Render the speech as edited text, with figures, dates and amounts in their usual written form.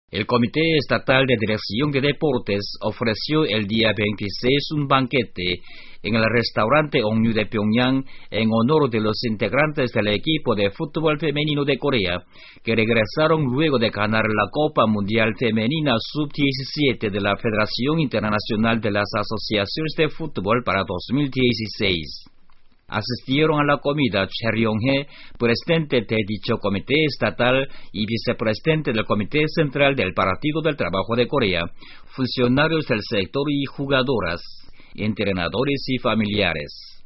El Comité Estatal de Dirección de Deportes ofreció el día 26 un banquete en el restaurante Ongyu de Pyongyang en honor de los integrantes del equipo de fútbol femenino de Corea, que regresaron luego de ganar la Copa Mundial Femenina Sub-17 de la Federación Internacional de las Asociaciones de Fútbol para 2016. Asistieron a la comida Che Ryong-hee, presidente de dicho comité estatal y vicepresidente del Comité Central del Partido del Trabajo de Corea, funcionarios del sector y jugadoras, entrenadores y familiares.